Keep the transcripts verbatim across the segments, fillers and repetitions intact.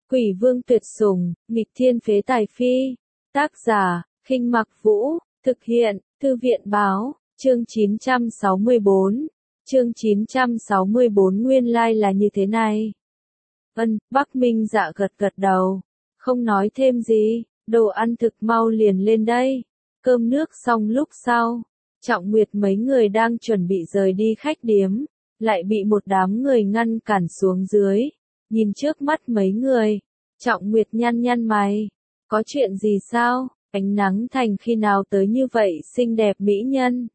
Quỷ vương tuyệt sủng, nghịch thiên phế tài phi. Tác giả, Khinh Mặc Vũ, thực hiện, Thư viện báo, chương chín trăm sáu mươi bốn. Chương chín trăm sáu mươi bốn nguyên lai là như thế này. Ân, Bắc Minh Dạ gật gật đầu, không nói thêm gì, đồ ăn thực mau liền lên đây. Cơm nước xong lúc sau, Trọng Nguyệt mấy người đang chuẩn bị rời đi khách điếm, lại bị một đám người ngăn cản xuống dưới. Nhìn trước mắt mấy người, Trọng Nguyệt nhăn nhăn mày, có chuyện gì sao? Ánh nắng thành khi nào tới như vậy xinh đẹp mỹ nhân.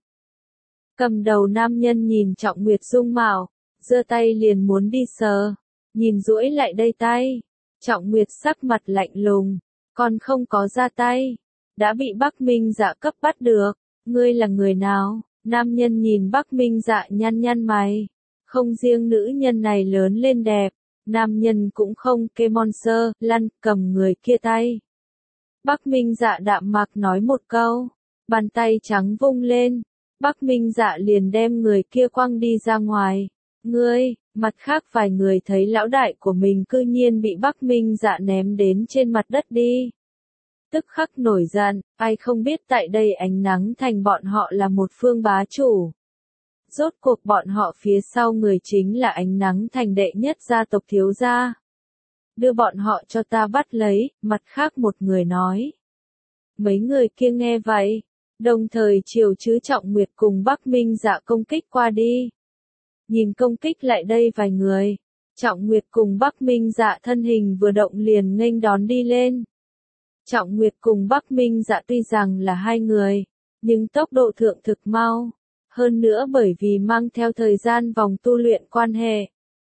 Cầm đầu nam nhân nhìn Trọng Nguyệt dung mạo, giơ tay liền muốn đi sờ, nhìn duỗi lại đây tay. Trọng Nguyệt sắc mặt lạnh lùng, còn không có ra tay, đã bị Bắc Minh Dạ cấp bắt được. Ngươi là người nào? Nam nhân nhìn Bắc Minh Dạ nhăn nhăn mày, không riêng nữ nhân này lớn lên đẹp, nam nhân cũng không kê monster, lăn, cầm người kia tay. Bắc Minh Dạ đạm mạc nói một câu, bàn tay trắng vung lên, Bắc Minh Dạ liền đem người kia quăng đi ra ngoài. Ngươi, mặt khác vài người thấy lão đại của mình cư nhiên bị Bắc Minh Dạ ném đến trên mặt đất đi. Tức khắc nổi giận, ai không biết tại đây ánh nắng thành bọn họ là một phương bá chủ. Rốt cuộc bọn họ phía sau người chính là ánh nắng thành đệ nhất gia tộc thiếu gia. Đưa bọn họ cho ta bắt lấy, mặt khác một người nói. Mấy người kia nghe vậy, đồng thời chiều chứ Trọng Nguyệt cùng Bắc Minh Dạ công kích qua đi. Nhìn công kích lại đây vài người, Trọng Nguyệt cùng Bắc Minh Dạ thân hình vừa động liền nghênh đón đi lên. Trọng Nguyệt cùng Bắc Minh Dạ tuy rằng là hai người, nhưng tốc độ thượng thực mau. Hơn nữa bởi vì mang theo thời gian vòng tu luyện quan hệ.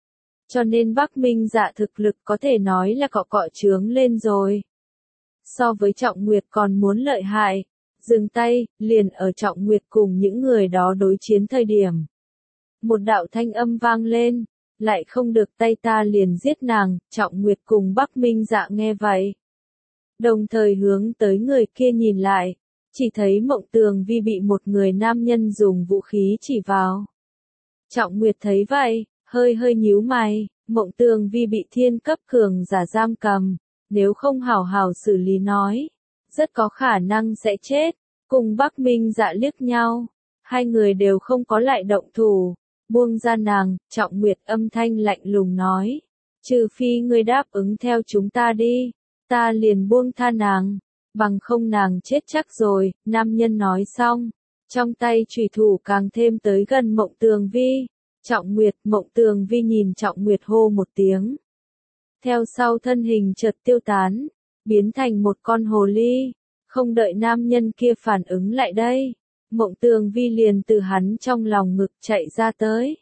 Cho nên Bắc Minh Dạ thực lực có thể nói là cọ cọ trướng lên rồi. So với Trọng Nguyệt còn muốn lợi hại, dừng tay, liền ở Trọng Nguyệt cùng những người đó đối chiến thời điểm. Một đạo thanh âm vang lên, lại không được tay ta liền giết nàng, Trọng Nguyệt cùng Bắc Minh Dạ nghe vậy. Đồng thời hướng tới người kia nhìn lại. Chỉ thấy Mộng Tường Vi bị một người nam nhân dùng vũ khí chỉ vào. Trọng Nguyệt thấy vậy, hơi hơi nhíu mày, Mộng Tường Vi bị thiên cấp cường giả giam cầm, nếu không hảo hảo xử lý nói, rất có khả năng sẽ chết. Cùng Bắc Minh Dạ liếc nhau, hai người đều không có lại động thủ, buông ra nàng, Trọng Nguyệt âm thanh lạnh lùng nói, trừ phi ngươi đáp ứng theo chúng ta đi, ta liền buông tha nàng. Bằng không nàng chết chắc rồi, nam nhân nói xong, trong tay chùy thủ càng thêm tới gần Mộng Tường Vi. Trọng Nguyệt, Mộng Tường Vi nhìn Trọng Nguyệt hô một tiếng. Theo sau thân hình chợt tiêu tán, biến thành một con hồ ly, không đợi nam nhân kia phản ứng lại đây. Mộng Tường Vi liền từ hắn trong lòng ngực chạy ra tới.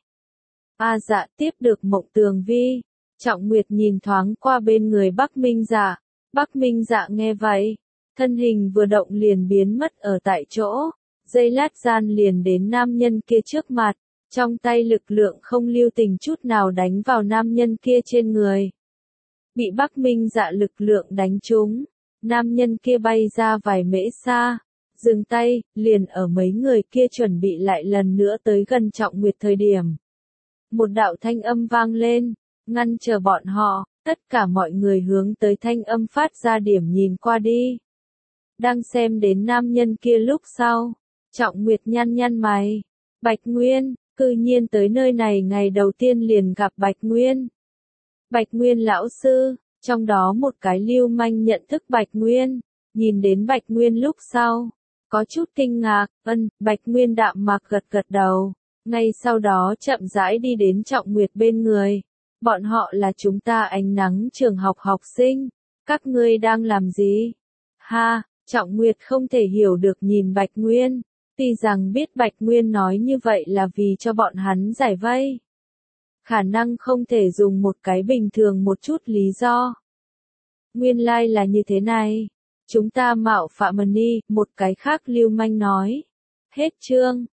A Dạ tiếp được Mộng Tường Vi, Trọng Nguyệt nhìn thoáng qua bên người Bắc Minh Dạ, Bắc Minh Dạ nghe vậy. Thân hình vừa động liền biến mất ở tại chỗ, giây lát gian liền đến nam nhân kia trước mặt, trong tay lực lượng không lưu tình chút nào đánh vào nam nhân kia trên người. Bị Bắc Minh Dạ lực lượng đánh trúng, nam nhân kia bay ra vài mễ xa, dừng tay, liền ở mấy người kia chuẩn bị lại lần nữa tới gần Trọng Nguyệt thời điểm. Một đạo thanh âm vang lên, ngăn chờ bọn họ, tất cả mọi người hướng tới thanh âm phát ra điểm nhìn qua đi. Đang xem đến nam nhân kia lúc sau, Trọng Nguyệt nhăn nhăn mày, Bạch Nguyên, cư nhiên tới nơi này ngày đầu tiên liền gặp Bạch Nguyên. Bạch Nguyên lão sư, trong đó một cái lưu manh nhận thức Bạch Nguyên, nhìn đến Bạch Nguyên lúc sau, có chút kinh ngạc, ân, Bạch Nguyên đạm mạc gật gật đầu, ngay sau đó chậm rãi đi đến Trọng Nguyệt bên người, bọn họ là chúng ta ánh nắng trường học học sinh, các ngươi đang làm gì? Ha! Trọng Nguyệt không thể hiểu được nhìn Bạch Nguyên, tuy rằng biết Bạch Nguyên nói như vậy là vì cho bọn hắn giải vây. Khả năng không thể dùng một cái bình thường một chút lý do. Nguyên lai like là như thế này, chúng ta mạo phạm đi, một cái khác lưu manh nói. Hết chương.